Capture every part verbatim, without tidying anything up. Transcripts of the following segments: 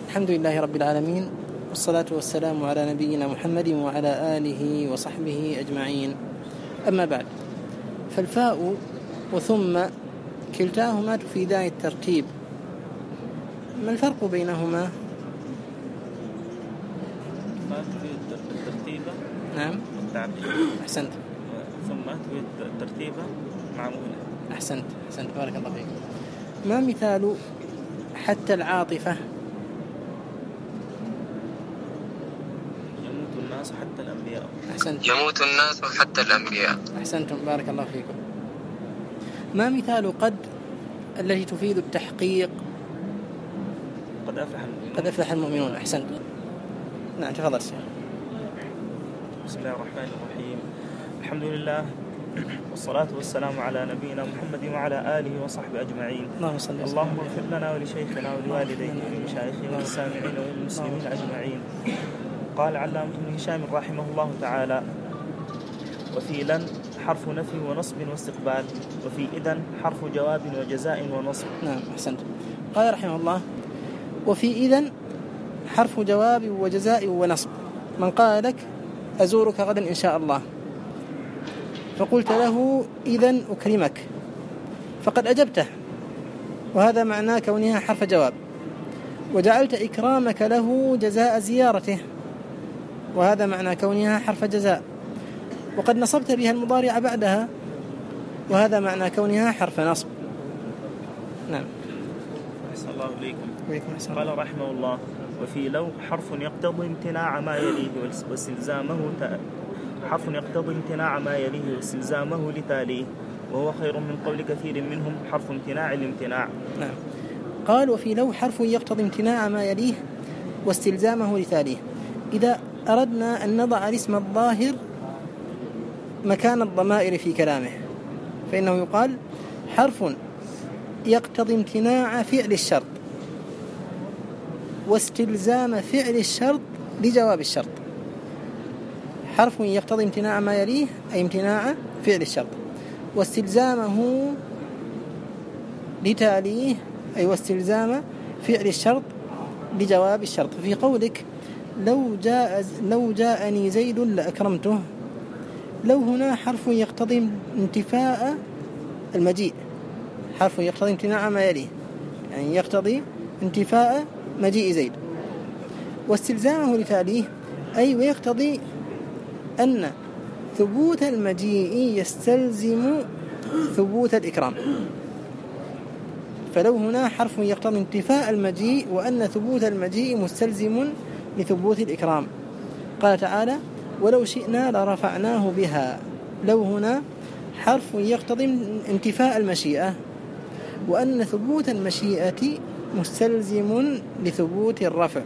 الحمد لله رب العالمين، والصلاة والسلام على نبينا محمد وعلى آله وصحبه أجمعين. أما بعد، فالفاء وثم كلتاهما تفيدان الترتيب. ما الفرق بينهما؟ فاء تفيد الترتيب. نعم. والتعقيب. أحسنت. ثم تفيد الترتيب مع مؤنث. أحسنت أحسنت بارك الله فيك. ما مثال حتى العاطفة؟ يموت الناس حتى الأنبياء. أحسنت. يموت الناس حتى الأنبياء. أحسنتم بارك الله فيكم. ما مثال قد التي تفيد التحقيق؟ قد أفلح المؤمنون. قد أفلح المؤمنون. أحسنت. نعم تفضل شيخ. بسم الله الرحمن الرحيم. الحمد لله والصلاة والسلام على نبينا محمد وعلى آله وصحبه أجمعين. اللهم صل وسلم. اللهم اغفر لنا ولشيخنا ولوالديه ولمشايخنا وللسامعين وللمسلمين أجمعين. قال علامة ابن هشام رحمه الله تعالى: وفي لن حرف نفي ونصب واستقبال، وفي إذن حرف جواب وجزاء ونصب. نعم أحسنت. قال رحمه الله: وفي إذن حرف جواب وجزاء ونصب. من قال لك أزورك غدا إن شاء الله، فقلت له إذن أكرمك، فقد أجبته، وهذا معناه كونها حرف جواب. وجعلت إكرامك له جزاء زيارته، وهذا معنى كونها حرف جزاء. وقد نصبت بها المضارع بعدها، وهذا معنى كونها حرف نصب. نعم. أحسن الله إليكم. وإليكم السلام. قال رحمه الله: وفي لو حرف يقتضي امتناع ما يليه واستلزامه ت... حرف يقتضي امتناع ما يليه واستلزامه لتاليه، وهو خير من قول كثير منهم حرف امتناع الامتناع. نعم. قال: وفي لو حرف يقتضي امتناع ما يليه واستلزامه لتاليه. إذا أردنا أن نضع الاسم الظاهر مكان الضمائر في كلامه، فإنه يقال حرف يقتضي امتناع فعل الشرط واستلزام فعل الشرط لجواب الشرط. حرف يقتضي امتناع ما يليه أي امتناع فعل الشرط، واستلزامه لتاليه أي واستلزام فعل الشرط لجواب الشرط. في قولك لو جاء لو جاءني زيد لأكرمته، لو هنا حرف يقتضي انتفاء المجيء، حرف يقتضي امتناع ما يليه يعني يقتضي انتفاء مجيء زيد. واستلزامه لتاليه أي ويقتضي أن ثبوت المجيء يستلزم ثبوت الإكرام. فلو هنا حرف يقتضي انتفاء المجيء وأن ثبوت المجيء مستلزم لثبوت الإكرام. قال تعالى: ولو شئنا لرفعناه بها. لو هنا حرف يقتضي انتفاء المشيئة وأن ثبوت المشيئة مستلزم لثبوت الرفع.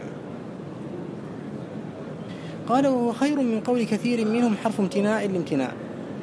قال: وهو خير من قول كثير منهم حرف امتناع الامتناع.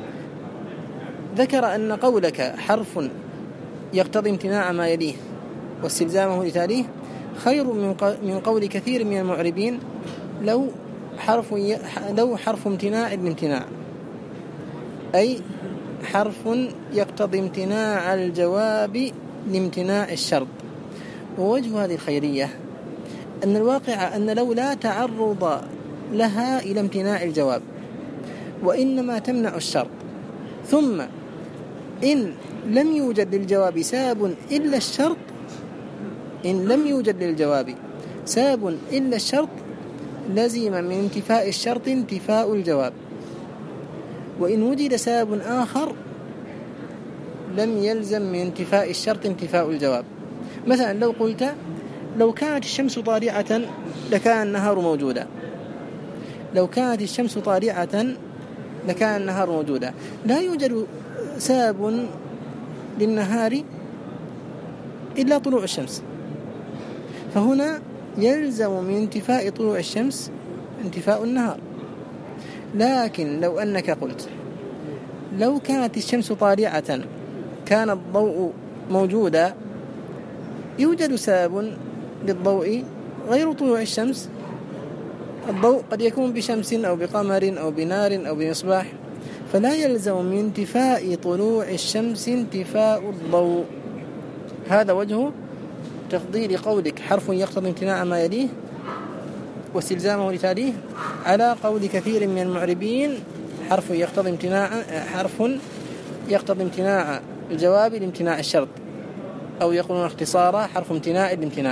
ذكر أن قولك حرف يقتضي امتناع ما يليه واستلزامه لتاليه خير من قول كثير من المعربين لو حرف ي... لو حرف امتناع الامتناع أي حرف يقتضي امتناع الجواب لامتناع الشرط. ووجه هذه الخيرية أن الواقع أن لو لا تعرض لها إلى امتناع الجواب، وإنما تمنع الشرط. ثم إن لم يوجد للجواب سبب إلا الشرط إن لم يوجد للجواب سبب إلا الشرط لزم من انتفاء الشرط انتفاء الجواب، وإن وجد سبب آخر لم يلزم من انتفاء الشرط انتفاء الجواب. مثلا لو قلت لو كانت الشمس طالعة لكان النهار موجودا، لو كانت الشمس طالعة لكان النهار موجودا. لا يوجد سبب للنهار إلا طلوع الشمس، فهنا يلزم من انتفاء طلوع الشمس انتفاء النهار. لكن لو أنك قلت لو كانت الشمس طالعة كان الضوء موجودا، يوجد سبب للضوء غير طلوع الشمس. الضوء قد يكون بشمس أو بقمر أو بنار أو بمصباح، فلا يلزم من انتفاء طلوع الشمس انتفاء الضوء. هذا وجه تفضيل قولك حرف يقتضي امتناع ما يليه واستلزامه لتاليه على قول كثير من المعربين حرف يقتضي امتناع حرف يقتضي امتناع الجواب لامتناع الشرط، أو يقولون اختصارا حرف امتناع الامتناع.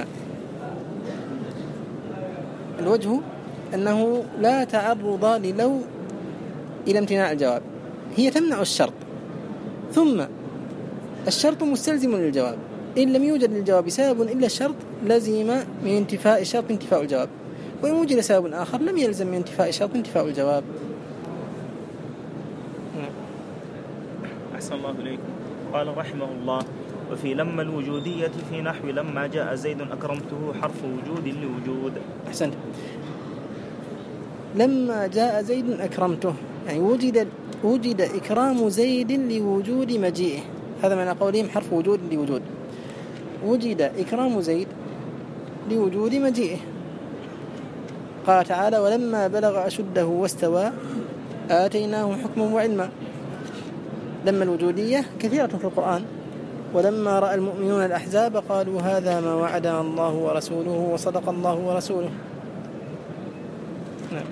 الوجه أنه لا تعرض للو إلى امتناع الجواب، هي تمنع الشرط، ثم الشرط مستلزم للجواب، إن لم يوجد للجواب سبب إلا الشرط لزم من انتفاء الشرط انتفاء الجواب، وإن وجد سبب آخر لم يلزم من انتفاء الشرط انتفاء الجواب. أحسن الله إليكم. قال رحمه الله: وفي لما الوجودية في نحو لما جاء زيد أكرمته حرف وجود لوجود. أحسنت. لما جاء زيد أكرمته، يعني وجد وجد إكرام زيد لوجود مجيئه، هذا معنى قولهم حرف وجود لوجود. وجد إكرام زيد لوجود مجيئه. قال تعالى: ولما بلغ أشده واستوى آتيناه حكما وعلما. لما الوجودية كثيرة في القرآن. ولما رأى المؤمنون الأحزاب قالوا هذا ما وعدنا الله ورسوله وصدق الله ورسوله. نعم.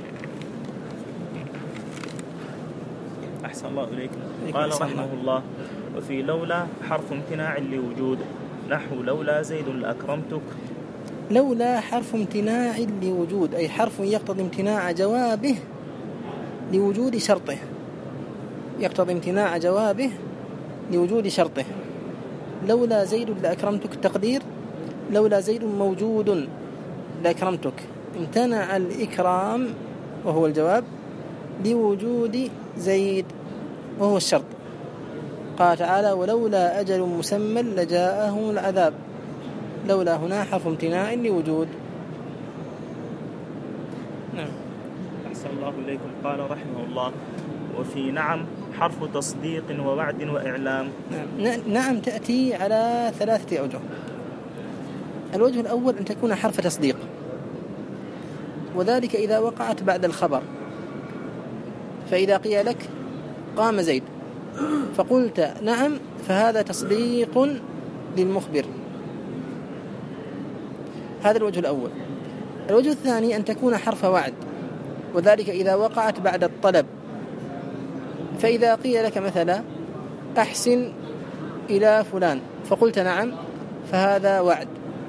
أحسن الله إليكم. قال رحمه الله: وفي لولا حرف امتناع لوجود نحو لولا زيد لأكرمتك. لولا حرف امتناع لوجود، أي حرف يقتضي امتناع جوابه لوجود شرطه، يقتضي امتناع جوابه لوجود شرطه. لولا زيد لأكرمتك، التقدير لولا زيد موجود لأكرمتك، امتنع الإكرام وهو الجواب لوجود زيد وهو الشرط. قال تعالى: ولولا أجل مسمى لجاءهم العذاب. لولا هنا حرف امتناع لوجود. نعم. أحسن الله إليكم. قال رحمه الله: وفي نعم حرف تصديق ووعد وإعلام. نعم. نعم تأتي على ثلاثة أوجه. الوجه الأول أن تكون حرف تصديق، وذلك إذا وقعت بعد الخبر. فإذا قيل لك قام زيد فقلت نعم، فهذا تصديق للمخبر. هذا الوجه الأول. الوجه الثاني أن تكون حرف وعد، وذلك إذا وقعت بعد الطلب. فإذا قيل لك مثلا أحسن إلى فلان فقلت نعم، فهذا وعد.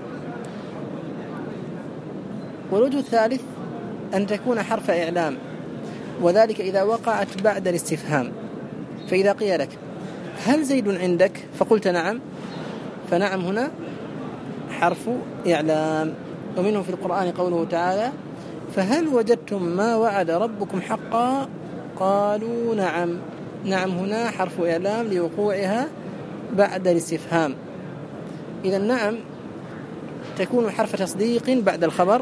والوجه الثالث أن تكون حرف إعلام، وذلك إذا وقعت بعد الاستفهام. فإذا قيل لك هل زيد عندك فقلت نعم، فنعم هنا حرف إعلام. ومنه في القرآن قوله تعالى: فهل وجدتم ما وعد ربكم حقا قالوا نعم. نعم هنا حرف إعلام لوقوعها بعد الاستفهام. إذا نعم تكون حرف تصديق بعد الخبر،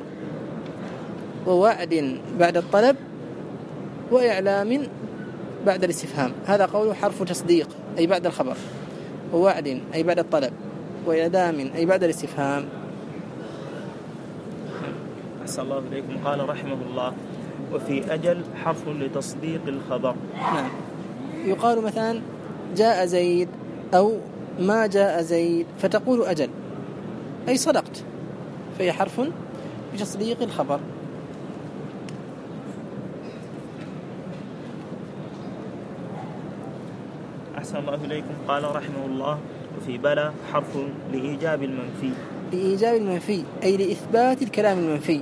ووعد بعد الطلب، وإعلام بعد الاستفهام. هذا قوله حرف تصديق أي بعد الخبر، ووعد أي بعد الطلب، وإعلام أي بعد الاستفهام. أحسن الله إليكم. قال رحمه الله: وفي أجل حرف لتصديق الخبر. نعم. يقال مثلا جاء زيد أو ما جاء زيد، فتقول أجل أي صدقت، فهي حرف لتصديق الخبر. أحسن الله إليكم. قال رحمه الله: وفي بلى حرف لإيجاب المنفي. لإيجاب المنفي أي لإثبات الكلام المنفي.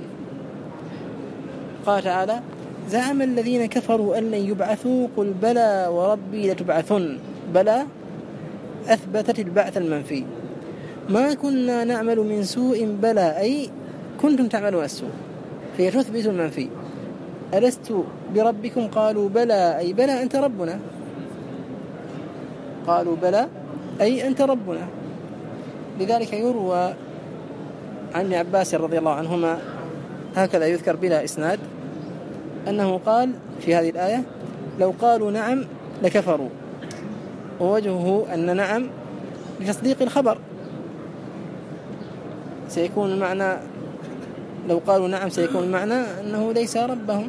قال تعالى: زعم الذين كفروا أن لن يبعثوا قل بلى وربي لتبعثن. بلى أثبتت البعث المنفي. ما كنا نعمل من سوء بلى أي كنتم تعملون السوء، فهي تثبت المنفي. ألست بربكم قالوا بلى أي بلى أنت ربنا. قالوا بلى أي أنت ربنا. لذلك يروى عن ابن عباس رضي الله عنهما هكذا يذكر بلا إسناد أنه قال في هذه الآية: لو قالوا نعم لكفروا. ووجهه أن نعم لتصديق الخبر، سيكون المعنى لو قالوا نعم سيكون المعنى أنه ليس ربهم.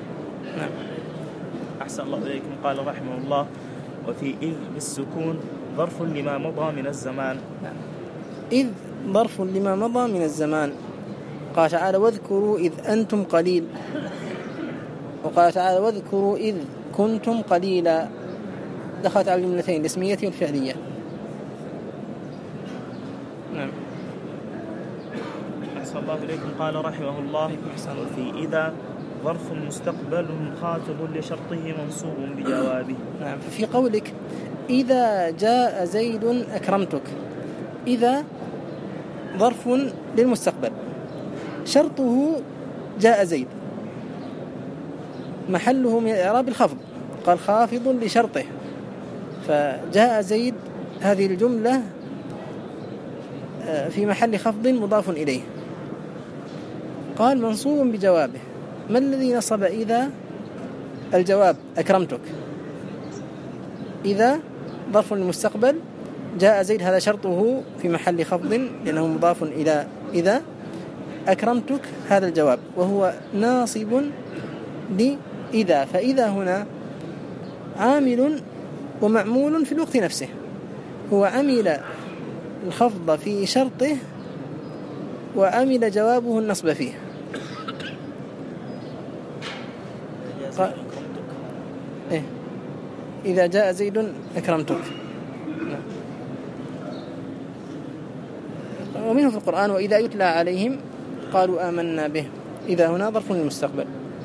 نعم. أحسن الله إليكم. قال رحمه الله: وفي إذ بالسكون ظرف لما مضى من الزمان. إذ ظرف لما مضى من الزمان. قال تعالى واذكروا إذ أنتم قليل، وقال تعالى واذكروا إذ كنتم قليلا، دخلت على الجملتين الاسمية والفعلية. نعم. أحسن الله إليكم. قال رحمه الله وفي إذا ظرف مستقبل مخاطب لشرطه منصوب بجوابه. نعم. ففي قولك إذا جاء زيد أكرمتك، إذا ظرف للمستقبل شرطه جاء زيد، محله من الإعراب الخفض، قال خافض لشرطه، فجاء زيد هذه الجملة في محل خفض مضاف إليه. قال منصوب بجوابه. ما الذي نصب إذا؟ الجواب أكرمتك. إذا ظرف للمستقبل جاء زيد هذا شرطه في محل خفض لأنه مضاف إلى إذا. أكرمتك هذا الجواب وهو ناصب لإذا، فإذا هنا عامل ومعمول في الوقت نفسه، هو عمل الخفض في شرطه وعمل جوابه النصب فيه. قال إيه إذا جاء زيد أكرمتك. ومنه في القرآن وإذا يتلى عليهم قالوا آمنا به، إذا هنا ظرف للمستقبل.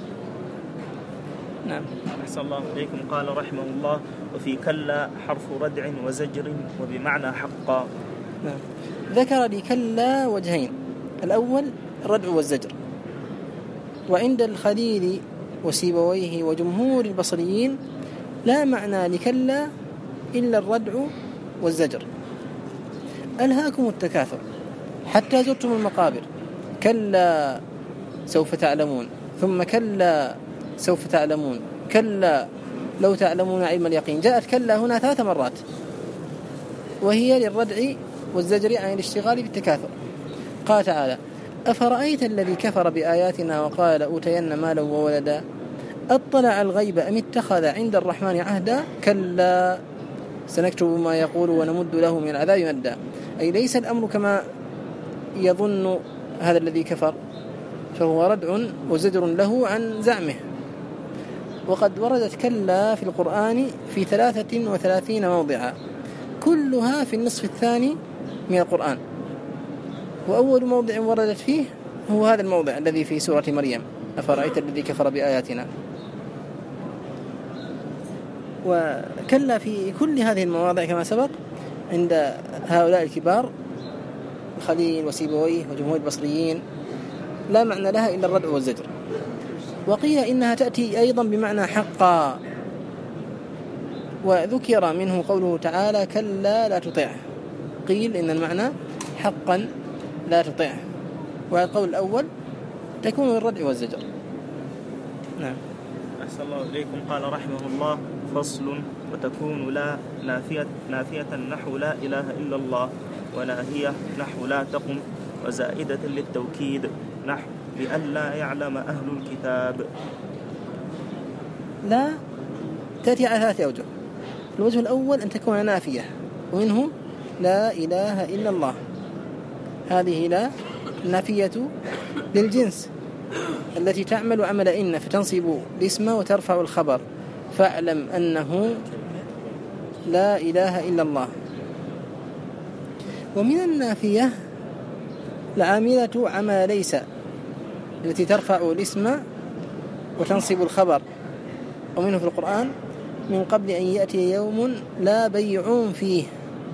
نعم. أحسن الله إليكم. قال رحمه الله وفي كلا حرف ردع وزجر وبمعنى حقا. نعم. ذكر لي كلا وجهين، الأول الردع والزجر، وعند الخليل وسيبويه وجمهور البصريين لا معنى لكلا إلا الردع والزجر. ألهاكم التكاثر حتى زرتم المقابر، كلا سوف تعلمون، ثم كلا سوف تعلمون، كلا لو تعلمون علم اليقين. جاءت كلا هنا ثلاث مرات وهي للردع والزجر عن الاشتغال بالتكاثر. قال تعالى أفرأيت الذي كفر بآياتنا وقال أوتين مالا وولدا أطلع الغيب أم اتخذ عند الرحمن عهدا كلا سنكتب ما يقول ونمد له من العذاب مدا. أي ليس الأمر كما يظن هذا الذي كفر، فهو ردع وزجر له عن زعمه. وقد وردت كلا في القرآن في ثلاثة وثلاثين موضعا، كلها في النصف الثاني من القرآن، وأول موضع وردت فيه هو هذا الموضع الذي في سورة مريم أفرأيت الذي كفر بآياتنا. وكلا في كل هذه المواضع كما سبق عند هؤلاء الكبار الخليل وسيبويه وجمهور البصريين لا معنى لها إلا الردع والزجر. وقيل إنها تأتي أيضا بمعنى حقا، وذكر منه قوله تعالى كلا لا تطيعه، قيل إن المعنى حقا لا تطيعه، والقول الأول تكون الردع والزجر. نعم. أحسن الله إليكم. قال رحمه الله فصل وتكون لا نافية, نافية نحو لا إله إلا الله، وناهية نحو لا تقم، وزائدة للتوكيد نحو لئلا يعلم أهل الكتاب. لا تأتي على ثلاثة أوجه. الوجه الأول أن تكون نافية، ومنه لا إله إلا الله، هذه لا نافية للجنس التي تعمل عمل إن فتنصب الاسم وترفع الخبر، فاعلم أنه لا إله إلا الله. ومن النافية العاملة عمل ليس التي ترفع الاسم وتنصب الخبر، ومنه في القرآن من قبل أن يأتي يوم لا بيع فيه.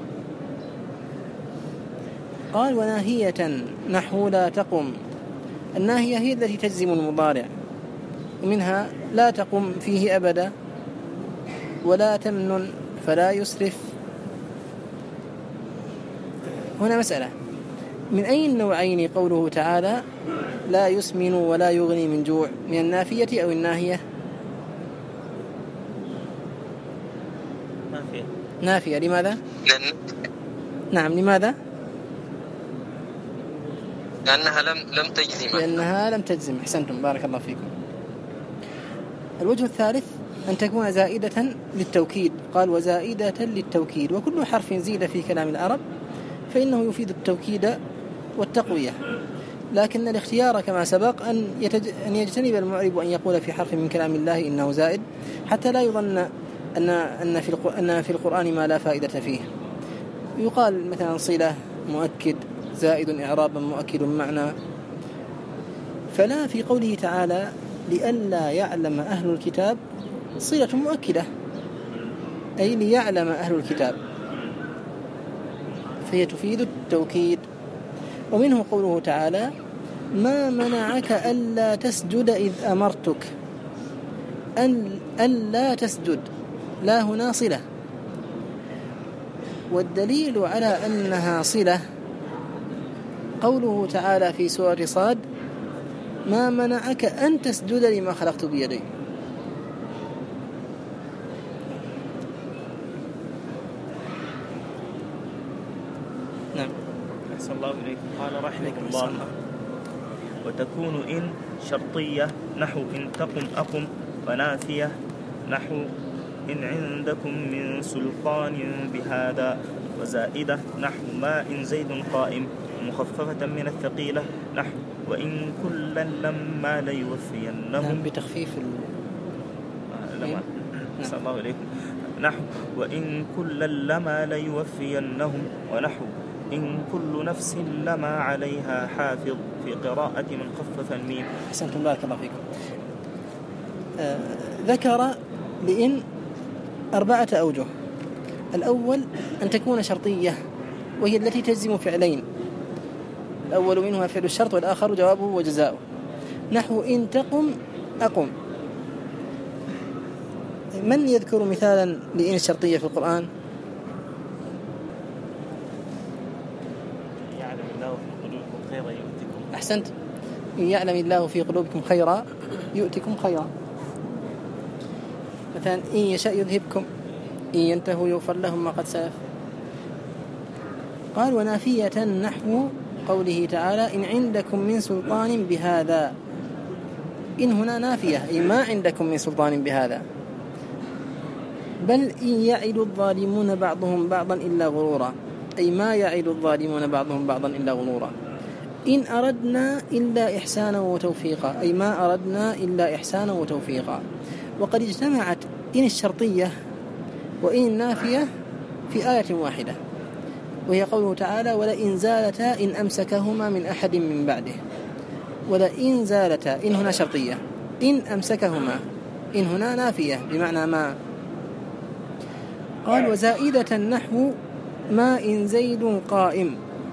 قال وناهية نحو لا تقم، الناهية هي التي تجزم المضارع، ومنها لا تقم فيه أبدا، ولا تمنن فلا يسرف. هنا مسألة، من أي النوعين قوله تعالى لا يسمن ولا يغني من جوع، من النافية أو الناهية؟ نافية. نافية. لماذا؟ نعم لماذا؟ لأنها لم لم تجزم. لأنها لم تجزم. أحسنتم بارك الله فيكم. الوجه الثالث أن تكون زائدة للتوكيد. قال وزائدة للتوكيد، وكل حرف زيد في كلام العرب فإنه يفيد التوكيد والتقوية، لكن الاختيار كما سبق أن, يتج... أن يجتنب المعرب أن يقول في حرف من كلام الله إنه زائد، حتى لا يظن أن, أن, في, الق... أن في القرآن ما لا فائدة فيه. يقال مثلا صلة مؤكد زائد إعرابا مؤكد معنى. فلا في قوله تعالى لئلا يعلم أهل الكتاب صلة مؤكدة، أي ليعلم أهل الكتاب، فهي تفيد التوكيد. ومنه قوله تعالى ما منعك ألا تسجد إذ أمرتك، أن ألا تسجد، لا هنا صلة، والدليل على أنها صلة قوله تعالى في سورة صاد ما منعك أن تسجد لما خلقت بيدي. نعم. أحسن الله إليكم. قال رحمه الله وتكون إن شرطية نحو إن تقم أقم، ونافية نحو إن عندكم من سلطان بهذا، وزائدة نحو ما إن زيد قائم، مخففة من الثقيلة نحو وإن كلا لما ليوفينهم بتخفيف ال... لما أحسن الله إليكم نحو وإن كلا لما ليوفينهم، ونحو إن كل نفس لما عليها حافظ في قراءة من خفف الميم. أحسنتم بارك الله فيكم. آه ذكر لإن أربعة أوجه. الأول أن تكون شرطية وهي التي تجزم فعلين، الأول منها فعل الشرط والآخر جوابه وجزاؤه، نحو إن تقم أقم. من يذكر مثالا لإن الشرطية في القرآن؟ يعلم الله في قلوبكم خيرا يؤتكم. أحسنت. يعلم الله في قلوبكم خيرا يؤتكم خيرا. مثلا إن يشاء يذهبكم، إن ينتهوا يغفر لهم ما قد سلف. قال ونافية نحو قوله تعالى إن عندكم من سلطان بهذا. إن هنا نافية أي ما عندكم من سلطان بهذا. بل إن يعد الظالمون بعضهم بعضا إلا غرورا، أي ما يعد الظالمون بعضهم بعضا إلا غرورا. إن أردنا إلا إحسانا وتوفيقا، أي ما أردنا إلا إحسانا وتوفيقا. وقد اجتمعت إن الشرطية وإن النافية في آية واحدة، وهي قوله تعالى ولئن زالتا إن أمسكهما من أحد من بعده. ولئن زالتا إن هنا شرطية، إن أمسكهما إن هنا نافية بمعنى ما. قال وزائدة نحو ما إن زيد قائم.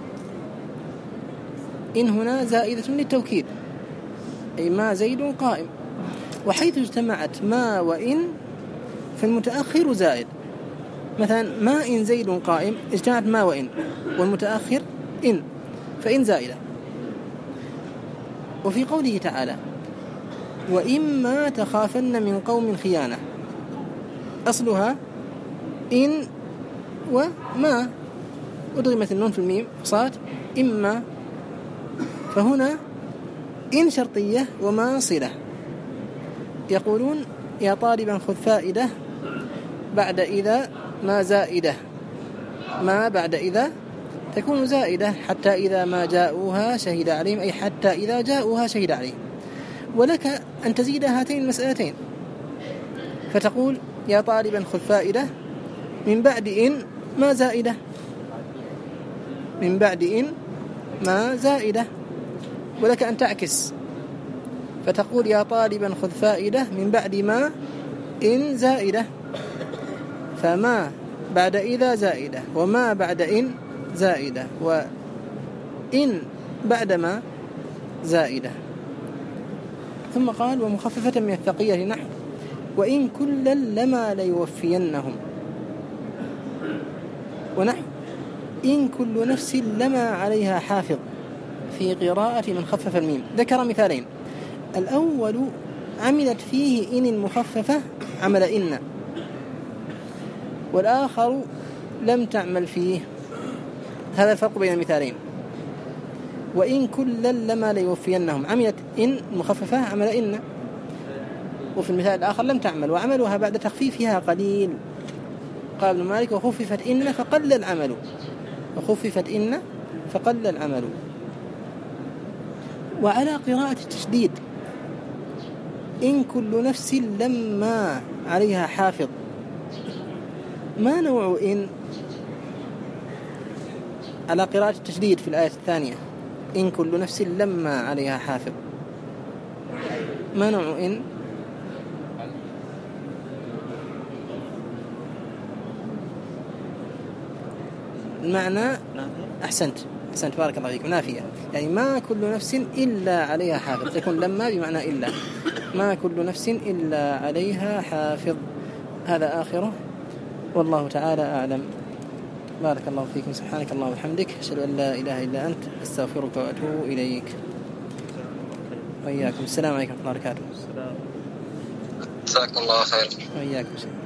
إن هنا زائدة للتوكيد أي ما زيد قائم. وحيث اجتمعت ما وإن فالمتأخر زائد. مثلا ما إن زيد قائم اجتمعت ما وإن، والمتأخر إن، فإن زائدة. وفي قوله تعالى وإما تخافن من قوم خيانة، أصلها إن وما، أدغمت النون في الميم فصارت إما، فهنا إن شرطية وما صلة. يقولون يا طالبا خذ فائدة بعد إذا ما زائدة، ما بعد إذا تكون زائدة حتى إذا ما جاءوها شهد عليهم، أي حتى إذا جاءوها شهد عليهم. ولك أن تزيد هاتين المسألتين فتقول يا طالبا خذ فائدة من بعد إن ما زائدة، من بعد إن ما زائدة. ولك أن تعكس فتقول يا طالبا خذ فائدة من بعد ما إن زائدة، فما بعد إذا زائدة، وما بعد إن زائدة، وإن بعد ما زائدة. ثم قال ومخففة من الثقيلة نحو وإن كلا لما ليوفينهم، ونحو إن كل نفس لما عليها حافظ في قراءة من خفف الميم. ذكر مثالين، الأول عملت فيه إن المخففة عمل إن، والآخر لم تعمل فيه. هذا الفرق بين المثالين. وإن كلا لما ليوفينهم عملت إن مخففة عمل إن، وفي المثال الآخر لم تعمل وعملها بعد تخفيفها قليل. قال ابن مالك وخففت إن فقل العمل، وخففت إن فقل العمل. وعلى قراءة التشديد إن كل نفس لما عليها حافظ، ما نوع إن؟ على قراءة التشديد في الآية الثانية إن كل نفس لما عليها حافظ، ما نوع إن؟ المعنى أحسنت أحسنت بارك الله فيكم، نافية، يعني ما كل نفس إلا عليها حافظ، يكون لما بمعنى إلا، ما كل نفس إلا عليها حافظ. هذا آخره والله تعالى أعلم. بارك الله فيكم، سبحانك اللهم وبحمدك، أشهد أن لا إله إلا أنت، أستغفرك وأتوب إليك. وإياكم. السلام عليكم ورحمة الله وبركاته. جزاكم الله خير. وإياكم.